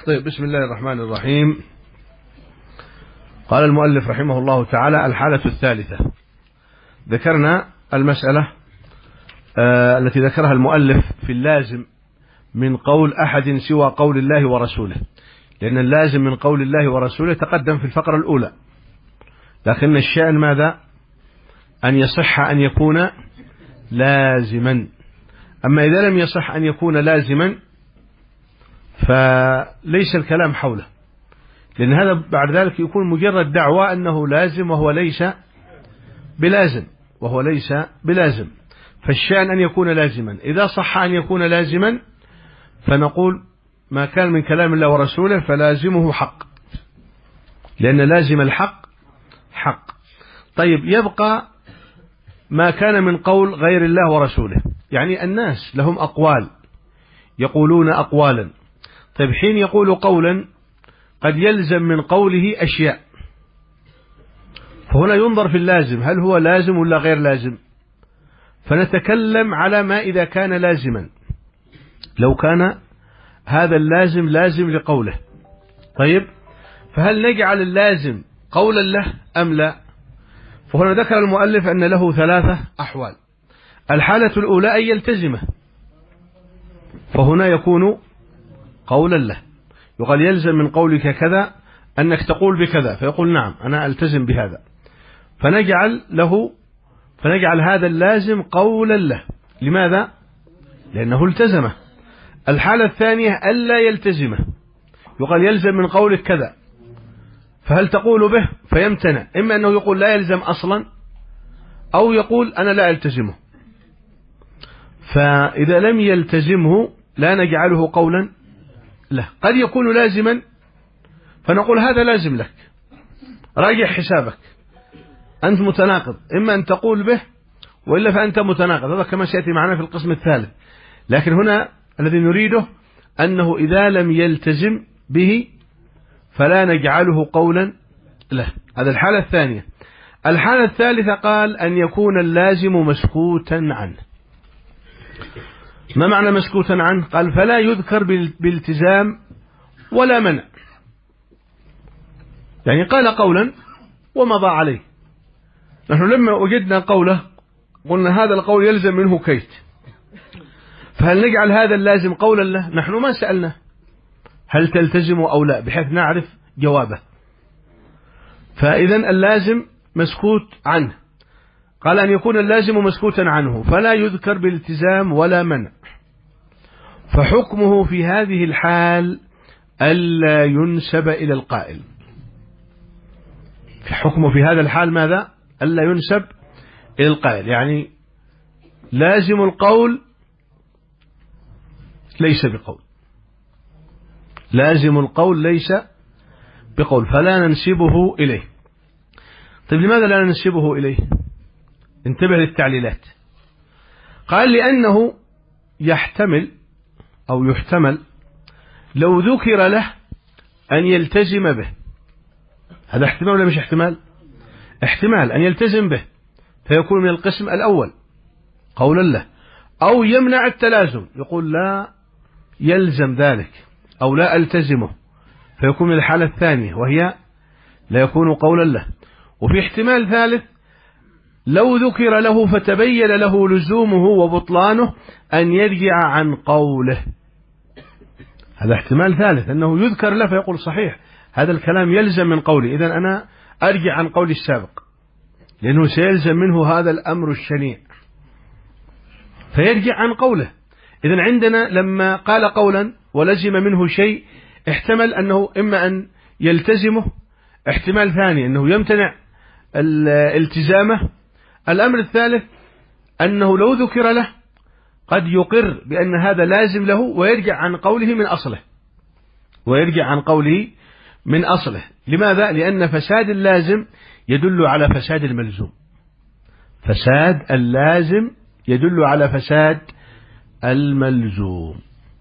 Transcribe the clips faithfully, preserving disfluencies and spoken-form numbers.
طيب، بسم الله الرحمن الرحيم. قال المؤلف رحمه الله تعالى: الحالة الثالثة. ذكرنا المسألة آه التي ذكرها المؤلف في اللازم من قول أحد سوى قول الله ورسوله، لأن اللازم من قول الله ورسوله تقدم في الفقرة الأولى، لكن الشأن ماذا؟ أن يصح أن يكون لازما. أما إذا لم يصح أن يكون لازما فليس الكلام حوله، لأن هذا بعد ذلك يكون مجرد دعوة أنه لازم وهو ليس بلازم وهو ليس بلازم فالشأن أن يكون لازما. إذا صح أن يكون لازما فنقول ما كان من كلام الله ورسوله فلازمه حق، لأن لازم الحق حق. طيب، يبقى ما كان من قول غير الله ورسوله، يعني الناس لهم أقوال يقولون أقوالا. طيب، حين يقول قولا قد يلزم من قوله أشياء، فهنا ينظر في اللازم هل هو لازم ولا غير لازم، فنتكلم على ما إذا كان لازما. لو كان هذا اللازم لازم لقوله، طيب فهل نجعل اللازم قولا له أم لا؟ فهنا ذكر المؤلف أن له ثلاثة أحوال. الحالة الأولى أن يلتزمه، فهنا يكون قولا له، يقال يلزم من قولك كذا أنك تقول بكذا، فيقول نعم أنا ألتزم بهذا، فنجعل له فنجعل هذا اللازم قولا له. لماذا؟ لأنه التزمه. الحالة الثانية ألا يلتزمه، يقال يلزم من قولك كذا، فهل تقول به؟ فيمتنع، إما أنه يقول لا يلزم أصلا أو يقول أنا لا ألتزمه. فإذا لم يلتزمه لا نجعله قولا له. قد يكون لازما فنقول هذا لازم لك، راجع حسابك، أنت متناقض، إما أن تقول به وإلا فأنت متناقض. هذا كما سيأتي معنا في القسم الثالث. لكن هنا الذي نريده أنه إذا لم يلتزم به فلا نجعله قولا له. هذا الحالة الثانية. الحالة الثالثة قال أن يكون اللازم مسكوتا عنه. ما معنى مسكوتا عنه؟ قال فلا يذكر بالالتزام ولا منع، يعني قال قولا ومضى عليه. نحن لما وجدنا قوله قلنا هذا القول يلزم منه كيت، فهل نجعل هذا اللازم قولا له؟ نحن ما سألنا هل تلتزم أو لا بحيث نعرف جوابه. فإذا اللازم مسكوت عنه. قال أن يكون اللازم مسكوتا عنه فلا يذكر بالالتزام ولا منع، فحكمه في هذه الحال ألا ينسب إلى القائل. حكمه في هذا الحال ماذا؟ ألا ينسب إلى القائل، يعني لازم القول ليس بقول، لازم القول ليس بقول، فلا ننسبه إليه. طيب، لماذا لا ننسبه إليه؟ انتبه للتعليلات. قال لأنه يحتمل أو يحتمل لو ذكر له أن يلتزم به. هذا احتمال ولا مش احتمال؟ احتمال أن يلتزم به فيكون من القسم الأول قولا له، أو يمنع التلازم يقول لا يلزم ذلك أو لا ألتزمه فيكون من الحالة الثانية وهي لا يكون قولا له. وفي احتمال ثالث لو ذكر له فتبين له لزومه وبطلانه أن يرجع عن قوله. هذا احتمال ثالث أنه يذكر له فيقول صحيح هذا الكلام يلزم من قولي، إذن أنا أرجع عن قولي السابق لأنه سيلزم منه هذا الأمر الشنيع، فيرجع عن قوله. إذن عندنا لما قال قولا ولزم منه شيء احتمل أنه إما أن يلتزمه، احتمال ثاني أنه يمتنع التزامه، الأمر الثالث أنه لو ذكر له قد يقر بأن هذا لازم له ويرجع عن قوله من أصله ويرجع عن قوله من أصله. لماذا؟ لأن فساد اللازم يدل على فساد الملزوم، فساد اللازم يدل على فساد الملزوم.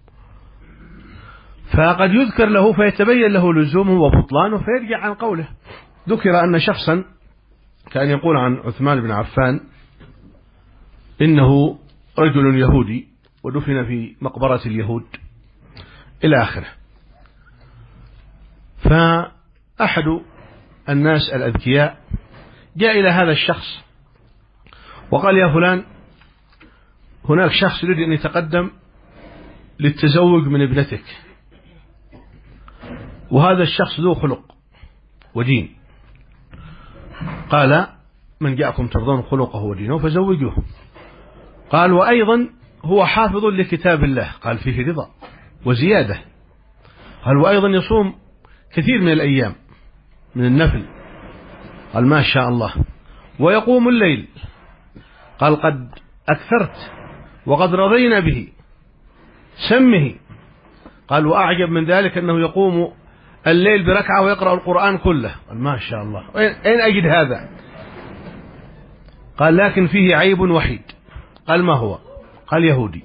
فقد يذكر له فيتبين له لزومه وبطلانه فيرجع عن قوله. ذكر أن شخصا كان يقول عن عثمان بن عفان إنه رجل يهودي ودفن في مقبرة اليهود إلى آخره. فأحد الناس الأذكياء جاء إلى هذا الشخص وقال: يا فلان، هناك شخص يريد أن يتقدم للتزوج من ابنتك، وهذا الشخص ذو خلق ودين. قال: من جاءكم ترضون خلقه ودينه فزوجوه. قال: وأيضا هو حافظ لكتاب الله. قال: فيه رضا وزيادة. قال: وأيضا يصوم كثير من الأيام من النفل. قال: ما شاء الله. ويقوم الليل. قال: قد أكثرت وقد رضينا به، سمه. قال: وأعجب من ذلك أنه يقوم الليل بركعة ويقرأ القرآن كله. قال: ما شاء الله. أين أجد هذا؟ قال: لكن فيه عيب وحيد. قال: ما هو؟ قال: يهودي.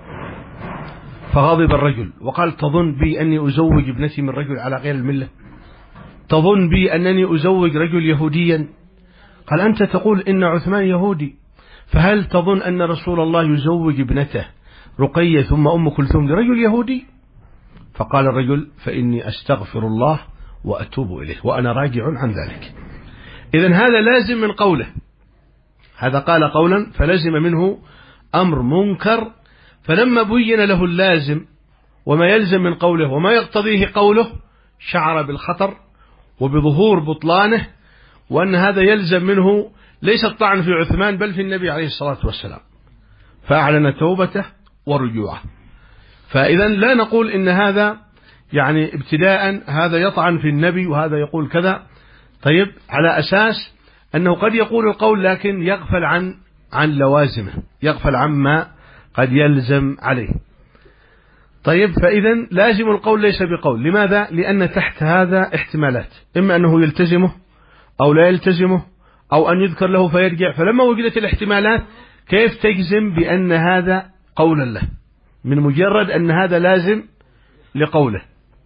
فغضب الرجل وقال: تظن بي أني أزوج ابنتي من رجل على غير الملة؟ تظن بي أنني أزوج رجل يهوديا؟ قال: أنت تقول إن عثمان يهودي، فهل تظن أن رسول الله يزوج ابنته رقية ثم أم كلثوم لرجل يهودي؟ فقال الرجل: فإني أستغفر الله وأتوب إليه وأنا راجع عن ذلك. إذن هذا لازم من قوله، هذا قال قولا فلزم منه أمر منكر، فلما بين له اللازم وما يلزم من قوله وما يقتضيه قوله شعر بالخطر وبظهور بطلانه، وأن هذا يلزم منه ليس الطعن في عثمان بل في النبي عليه الصلاة والسلام، فأعلن توبته ورجوعه. فإذا لا نقول إن هذا يعني ابتداء هذا يطعن في النبي وهذا يقول كذا، طيب، على أساس أنه قد يقول القول لكن يغفل عن عن لوازمه، يغفل عما قد يلزم عليه. طيب، فإذا لازم القول ليس بقول. لماذا؟ لأن تحت هذا احتمالات، إما أنه يلتزمه أو لا يلتزمه أو أن يذكر له فيرجع. فلما وجدت الاحتمالات كيف تجزم بأن هذا قولا له من مجرد أن هذا لازم لقوله؟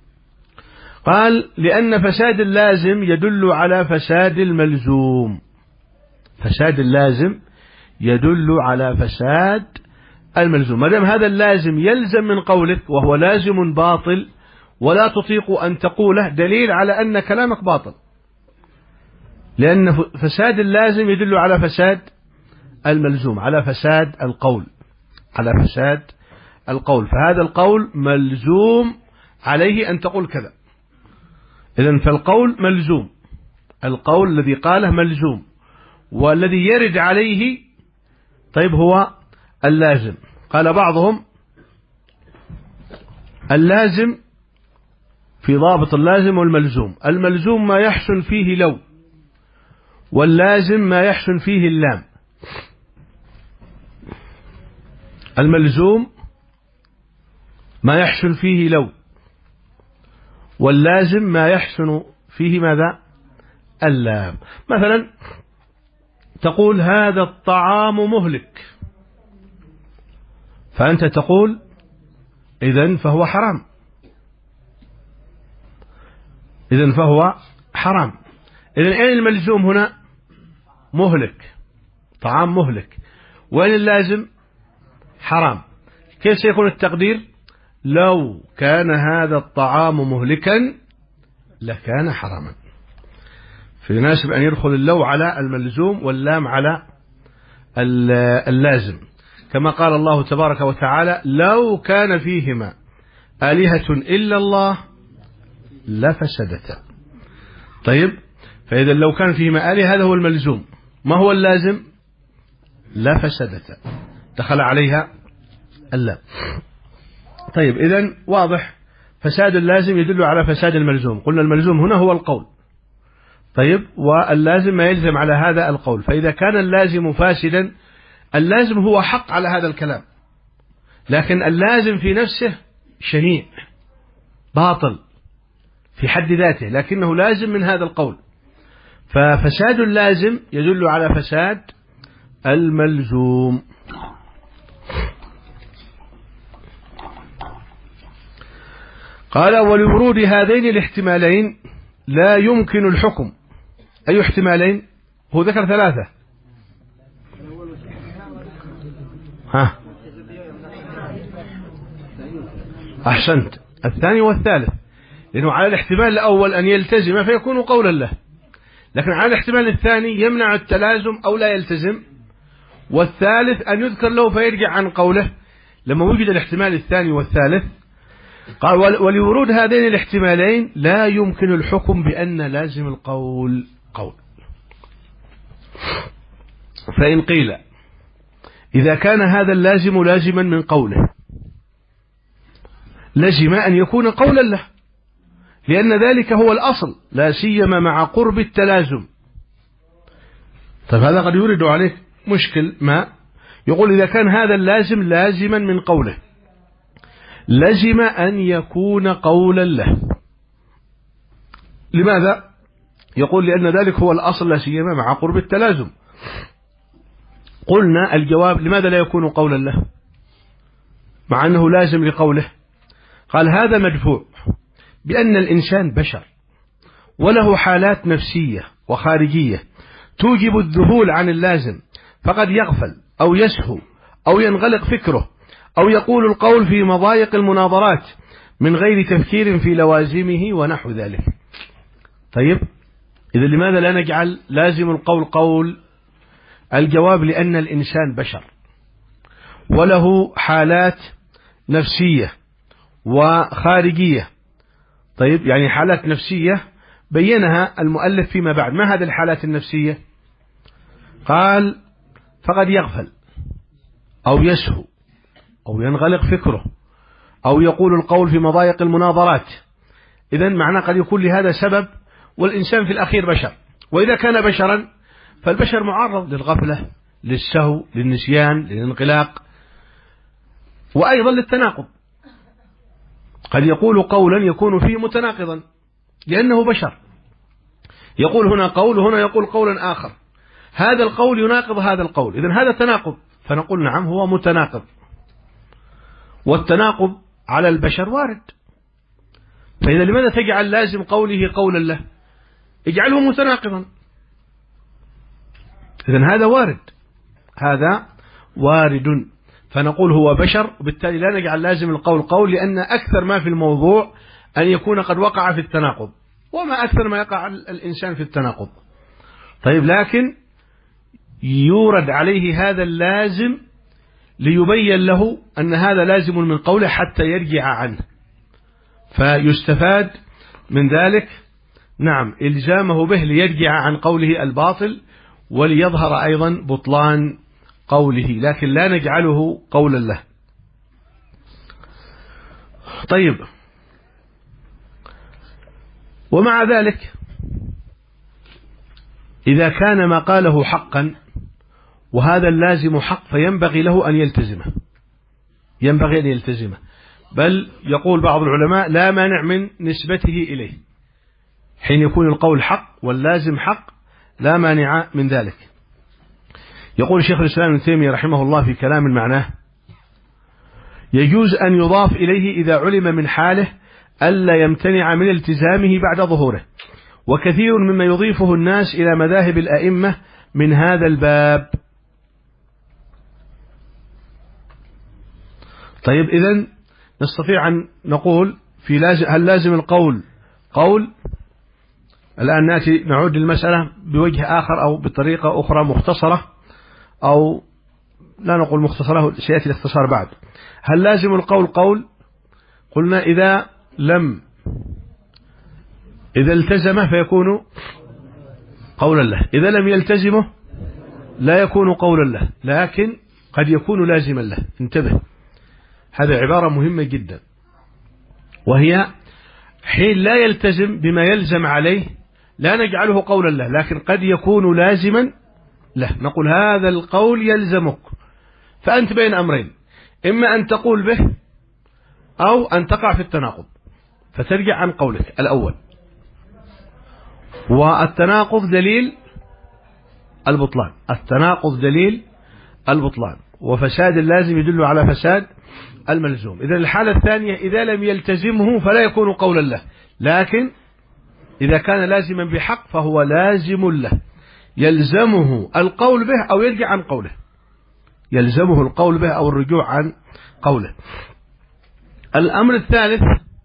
قال: لأن فساد اللازم يدل على فساد الملزوم. فساد اللازم يدل على فساد الملزوم. ما دام هذا اللازم يلزم من قولك وهو لازم باطل ولا تطيق أن تقوله، دليل على أن كلامك باطل، لأن فساد اللازم يدل على فساد الملزوم، على فساد القول، على فساد القول. فهذا القول ملزوم عليه أن تقول كذا. إذن فالقول ملزوم، القول الذي قاله ملزوم، والذي يرد عليه طيب هو اللازم. قال بعضهم: اللازم في ضابط اللازم والملزوم، الملزوم ما يحسن فيه لو، واللازم ما يحسن فيه اللام. الملزوم ما يحسن فيه لو، واللازم ما يحسن فيه ماذا؟ اللام. مثلا تقول: هذا الطعام مهلك، فأنت تقول: إذن فهو حرام، إذن فهو حرام. إذن أين الملزوم هنا؟ مهلك، طعام مهلك. وين اللازم؟ حرام. كيف سيكون التقدير؟ لو كان هذا الطعام مهلكا لكان حراما. فيناسب أن يدخل اللو على الملزوم واللام على اللازم، كما قال الله تبارك وتعالى: لو كان فيهما آلهة إلا الله لفسدتا. طيب، فإذا لو كان فيهما آلهة هذا هو الملزوم. ما هو اللازم؟ لفسدتا، دخل عليها اللام. طيب، إذن واضح فساد اللازم يدل على فساد الملزوم. قلنا الملزوم هنا هو القول، طيب، واللازم ما يلزم على هذا القول. فإذا كان اللازم فاسدا، اللازم هو حق على هذا الكلام، لكن اللازم في نفسه شنيع باطل في حد ذاته، لكنه لازم من هذا القول. ففساد اللازم يدل على فساد الملزوم. قال: ولورود هذين الاحتمالين لا يمكن الحكم. أي احتمالين؟ هو ذكر ثلاثة. ها، أحسنت، الثاني والثالث. لأنه على الاحتمال الأول أن يلتزم فيكون قولا له، لكن على الاحتمال الثاني يمنع التلازم أو لا يلتزم، والثالث أن يذكر له فيرجع عن قوله لما وجد الاحتمال الثاني والثالث. قال ولورود هذين الاحتمالين لا يمكن الحكم بأن لازم القول قول. فإن قيل إذا كان هذا اللازم لازما من قوله لزم أن يكون قولا له، لأن ذلك هو الأصل لا سيما مع قرب التلازم. طيب هذا قد يورد عليك مشكل ما، يقول إذا كان هذا اللازم لازما من قوله لزم أن يكون قولا له. لماذا؟ يقول لأن ذلك هو الأصل لا سيما مع قرب التلازم. قلنا الجواب لماذا لا يكون قولا له مع أنه لازم لقوله؟ قال هذا مدفوع بأن الإنسان بشر وله حالات نفسية وخارجية توجب الذهول عن اللازم، فقد يغفل أو يسهو أو ينغلق فكره أو يقول القول في مضايق المناظرات من غير تفكير في لوازمه ونحو ذلك. طيب إذا لماذا لا نجعل لازم القول قول؟ الجواب لأن الإنسان بشر وله حالات نفسية وخارجية. طيب يعني حالات نفسية بينها المؤلف فيما بعد. ما هذه الحالات النفسية؟ قال فقد يغفل أو يسهو أو ينغلق فكره أو يقول القول في مضايق المناظرات. إذن معناه قد يكون لهذا سبب، والإنسان في الأخير بشر، وإذا كان بشرا فالبشر معرض للغفلة للسهو للنسيان للانغلاق وأيضا للتناقض. قد يقول قولا يكون فيه متناقضا لأنه بشر، يقول هنا قول وهنا يقول قولا آخر، هذا القول يناقض هذا القول، إذن هذا تناقض، فنقول نعم هو متناقض. والتناقض على البشر وارد، فإذا لماذا تجعل لازم قوله قولا له؟ اجعله متناقضا. إذن هذا وارد، هذا وارد، فنقول هو بشر، وبالتالي لا نجعل لازم القول قول، لأن أكثر ما في الموضوع أن يكون قد وقع في التناقض، وما أكثر ما يقع الإنسان في التناقض. طيب لكن يورد عليه هذا اللازم ليبين له أن هذا لازم من قوله حتى يرجع عنه، فيستفاد من ذلك نعم إلزامه به ليرجع عن قوله الباطل وليظهر أيضا بطلان قوله، لكن لا نجعله قولا له. طيب ومع ذلك إذا كان ما قاله حقا وهذا اللازم حق فينبغي له أن يلتزمه، ينبغي أن يلتزمه، بل يقول بعض العلماء لا مانع من نسبته إليه حين يكون القول حق واللازم حق، لا مانع من ذلك. يقول شيخ الإسلام ابن تيمية رحمه الله في كلام معناه يجوز أن يضاف إليه إذا علم من حاله ألا يمتنع من التزامه بعد ظهوره، وكثير مما يضيفه الناس إلى مذاهب الأئمة من هذا الباب. طيب إذن نستطيع أن نقول في لازم هل لازم القول قول؟ الآن نأتي نعود للمسألة بوجه آخر أو بطريقة أخرى مختصرة، أو لا نقول مختصرة سيأتي الاختصار بعد. هل لازم القول قول؟ قلنا إذا لم إذا التزمه فيكون قولا له، إذا لم يلتزمه لا يكون قولا له، لكن قد يكون لازما له. انتبه، هذا عبارة مهمة جدا، وهي حين لا يلتزم بما يلزم عليه لا نجعله قولا له، لكن قد يكون لازما له، نقول هذا القول يلزمك، فأنت بين أمرين، إما أن تقول به أو أن تقع في التناقض فترجع عن قولك الأول. والتناقض دليل البطلان، التناقض دليل البطلان، وفساد اللازم يدل على فساد الملزوم. إذا الحالة الثانية إذا لم يلتزمه فلا يكون قولا له، لكن إذا كان لازما بحق فهو لازم له، يلزمه القول به أو يرجع عن قوله، يلزمه القول به أو الرجوع عن قوله. الأمر الثالث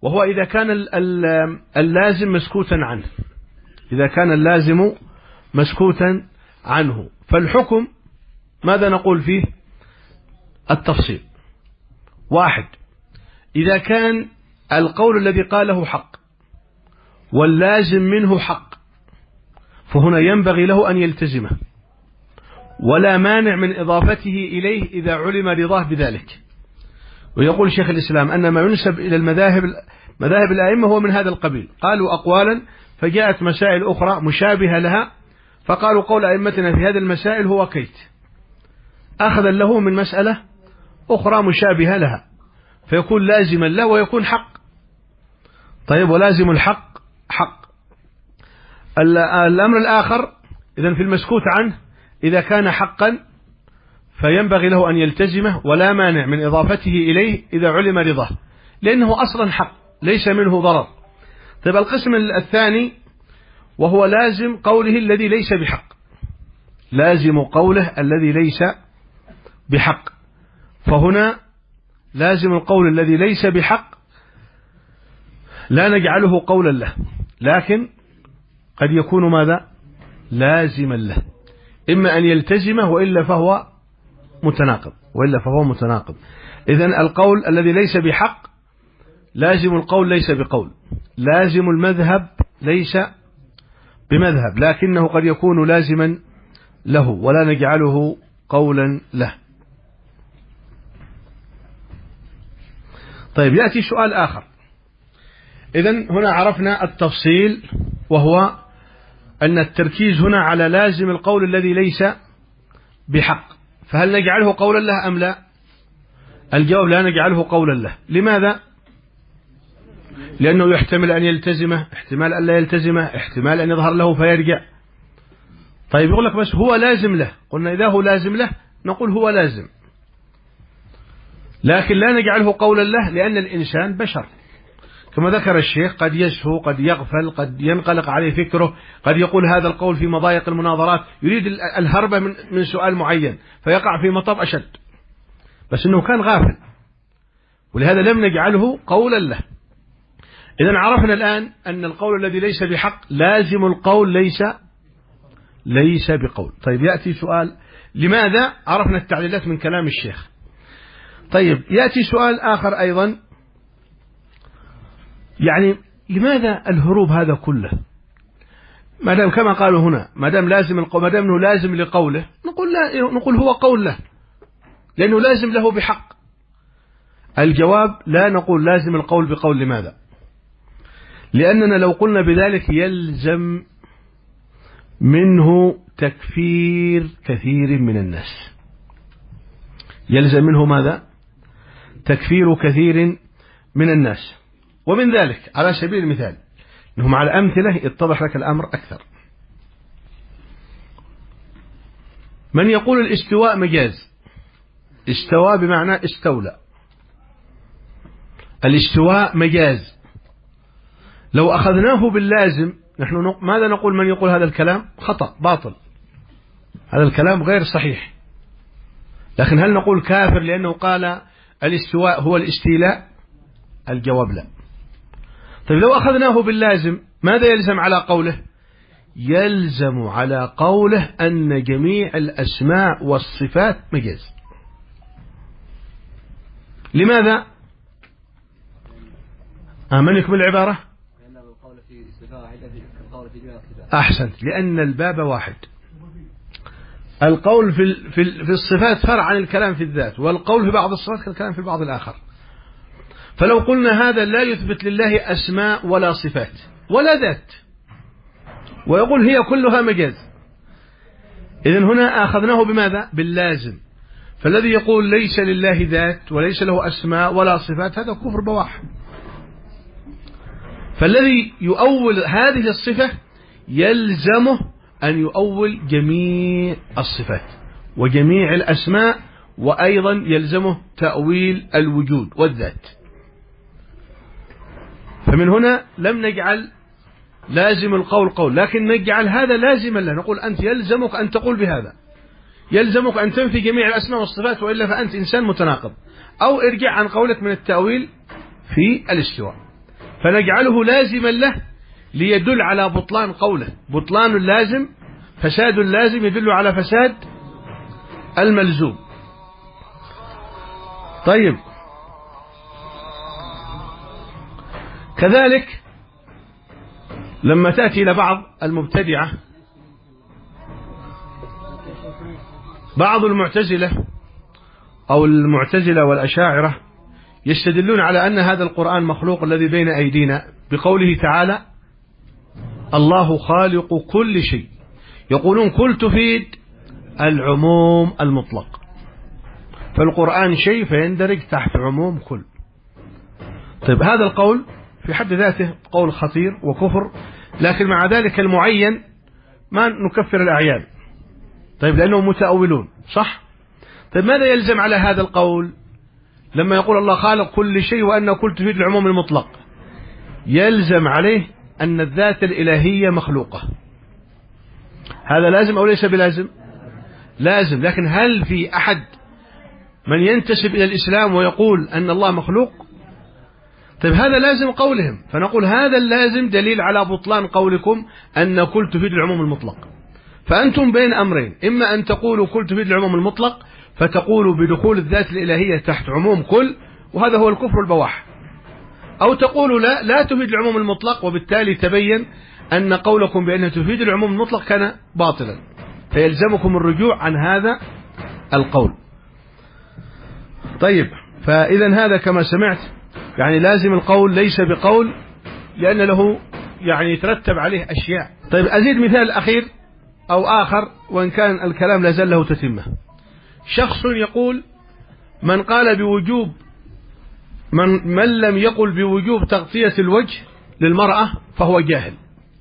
وهو إذا كان اللازم مسكوتا عنه، إذا كان اللازم مسكوتا عنه. فالحكم ماذا نقول فيه؟ التفصيل. واحد، إذا كان القول الذي قاله حق واللازم منه حق، فهنا ينبغي له أن يلتزمه، ولا مانع من إضافته إليه إذا علم رضاه بذلك. ويقول شيخ الإسلام أن ما ينسب إلى المذاهب مذاهب الأئمة هو من هذا القبيل، قالوا أقوالا فجاءت مسائل أخرى مشابهة لها، فقالوا قول أئمتنا في هذه المسائل هو كيت، أخذا له من مسألة أخرى مشابهة لها، فيكون لازما له ويكون حق. طيب، ولازم الحق حق. الأمر الآخر، إذن في المسكوت عنه إذا كان حقا فينبغي له أن يلتزمه، ولا مانع من إضافته إليه إذا علم رضاه، لأنه أصلا حق ليس منه ضرر. طيب، القسم الثاني وهو لازم قوله الذي ليس بحق، لازم قوله الذي ليس بحق. فهنا لازم القول الذي ليس بحق لا نجعله قولا له، لكن قد يكون ماذا؟ لازما له، إما أن يلتزمه وإلا فهو متناقض، وإلا فهو متناقض. إذن القول الذي ليس بحق لازم القول ليس بقول، لازم المذهب ليس بمذهب، لكنه قد يكون لازما له ولا نجعله قولا له. طيب، يأتي سؤال آخر. إذن هنا عرفنا التفصيل، وهو أن التركيز هنا على لازم القول الذي ليس بحق، فهل نجعله قولا له أم لا؟ الجواب لا نجعله قولا له. لماذا؟ لأنه يحتمل أن يلتزمه، احتمال أن لا يلتزمه، احتمال أن يظهر له فيرجع. طيب، يقول لك بس هو لازم له. قلنا إذا هو لازم له نقول هو لازم، لكن لا نجعله قولا له، لأن الإنسان بشر كما ذكر الشيخ، قد يسهو، قد يغفل، قد ينقلق عليه فكره، قد يقول هذا القول في مضايق المناظرات، يريد الهرب من من سؤال معين فيقع في مطب أشد، بس إنه كان غافل، ولهذا لم نجعله قولا له. إذن عرفنا الآن أن القول الذي ليس بحق لازم القول ليس ليس بقول. طيب، يأتي سؤال، لماذا؟ عرفنا التعليلات من كلام الشيخ. طيب، يأتي سؤال آخر أيضا، يعني لماذا الهروب هذا كله؟ ما دام كما قالوا هنا، ما دام لازم القول، ما دام انه لازم لقوله، نقول لا، نقول هو قول له، لأنه لازم له بحق. الجواب لا نقول لازم القول بقول. لماذا؟ لأننا لو قلنا بذلك يلزم منه تكفير كثير من الناس، يلزم منه ماذا؟ تكفير كثير من الناس. ومن ذلك على سبيل المثال، أنه مع الأمثلة يتضح لك الأمر أكثر. من يقول الاستواء مجاز، استوى بمعنى استولى، الاستواء مجاز، لو أخذناه باللازم نحن ماذا نقول؟ من يقول هذا الكلام خطأ باطل، هذا الكلام غير صحيح. لكن هل نقول كافر لأنه قال الاستواء هو الاستيلاء؟ الجواب لا. طيب، لو أخذناه باللازم ماذا يلزم على قوله؟ يلزم على قوله أن جميع الأسماء والصفات مجاز. لماذا؟ من يكمل العبارة؟ أحسنت، لأن الباب واحد. القول في في في الصفات فرع عن الكلام في الذات، والقول في بعض الصفات كالكلام في البعض الآخر. فلو قلنا هذا لا يثبت لله أسماء ولا صفات ولا ذات، ويقول هي كلها مجاز، إذن هنا أخذناه بماذا؟ باللازم. فالذي يقول ليس لله ذات وليس له أسماء ولا صفات هذا كفر بواح. فالذي يؤول هذه الصفة يلزمه أن يؤول جميع الصفات وجميع الأسماء، وأيضا يلزمه تأويل الوجود والذات. فمن هنا لم نجعل لازم القول قول، لكن نجعل هذا لازما له، نقول أنت يلزمك أن تقول بهذا، يلزمك أن تنفي جميع الأسماء والصفات، وإلا فأنت إنسان متناقض، أو ارجع عن قولك من التأويل في الاستواء. فنجعله لازما له ليدل على بطلان قوله. بطلان اللازم، فساد اللازم يدل على فساد الملزوم. طيب، كذلك لما تأتي إلى بعض المبتدعة، بعض المعتزلة أو المعتزلة والأشاعرة يستدلون على أن هذا القرآن مخلوق الذي بين أيدينا بقوله تعالى الله خالق كل شيء. يقولون كل تفيد العموم المطلق، فالقرآن شيء فيندرج تحت عموم كل. طيب، هذا القول في حد ذاته قول خطير وكفر، لكن مع ذلك المعين ما نكفر الأعيان. طيب، لأنهم متأولون، صح؟ طيب، ماذا يلزم على هذا القول لما يقول الله خالق كل شيء وأن كل تفيد العموم المطلق؟ يلزم عليه أن الذات الإلهية مخلوقة. هذا لازم أو ليس بلازم؟ لازم. لكن هل في أحد من ينتسب إلى الإسلام ويقول أن الله مخلوق؟ طيب، هذا لازم قولهم، فنقول هذا اللازم دليل على بطلان قولكم أن كل تفيد العموم المطلق. فأنتم بين أمرين، إما أن تقولوا كل تفيد العموم المطلق فتقولوا بدخول الذات الإلهية تحت عموم كل، وهذا هو الكفر البواح، أو تقولوا لا لا تفيد العموم المطلق، وبالتالي تبين أن قولكم بأنها تفيد العموم المطلق كان باطلا، فيلزمكم الرجوع عن هذا القول. طيب، فإذا هذا كما سمعت يعني لازم القول ليس بقول، لأن له يعني يترتب عليه أشياء. طيب، أزيد مثال أخير أو آخر، وإن كان الكلام لازال له تتمة. شخص يقول من قال بوجوب من, من لم يقل بوجوب تغطية الوجه للمرأة فهو جاهل.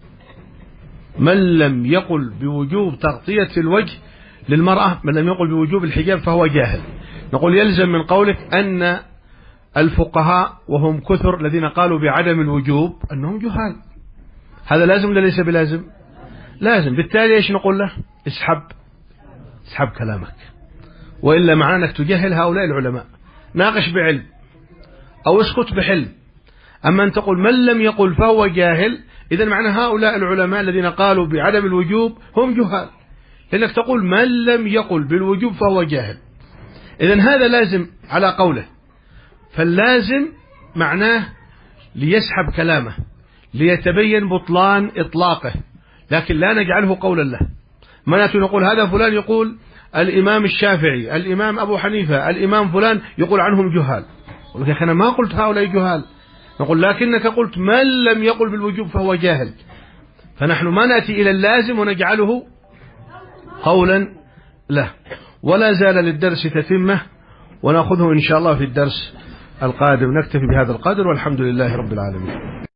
من لم يقل بوجوب تغطية الوجه للمرأة، من لم يقل بوجوب الحجاب فهو جاهل. نقول يلزم من قولك أن الفقهاء وهم كثر الذين قالوا بعدم الوجوب أنهم جهال. هذا لازم ولا ليس بلازم؟ لازم. بالتالي ايش نقول له؟ اسحب اسحب كلامك، وإلا معناه أنك تجهل هؤلاء العلماء. ناقش بعلم أو اسكت بحلم. أما أن تقول من لم يقل فهو جاهل، إذا معنى هؤلاء العلماء الذين قالوا بعدم الوجوب هم جهال، لأنك تقول من لم يقل بالوجوب فهو جاهل. إذا هذا لازم على قوله، فاللازم معناه ليسحب كلامه ليتبين بطلان إطلاقه، لكن لا نجعله قولا له. ما نقول هذا فلان يقول الإمام الشافعي، الإمام أبو حنيفة، الإمام فلان يقول عنهم جهال. يقول يا أخي أنا ما قلت هؤلاء جهال. نقول لكنك قلت من لم يقل بالوجوب فهو جاهل. فنحن ما نأتي إلى اللازم ونجعله قولا له. ولا زال للدرس تتمة، ونأخذه إن شاء الله في الدرس القادم. نكتفي بهذا القدر، والحمد لله رب العالمين.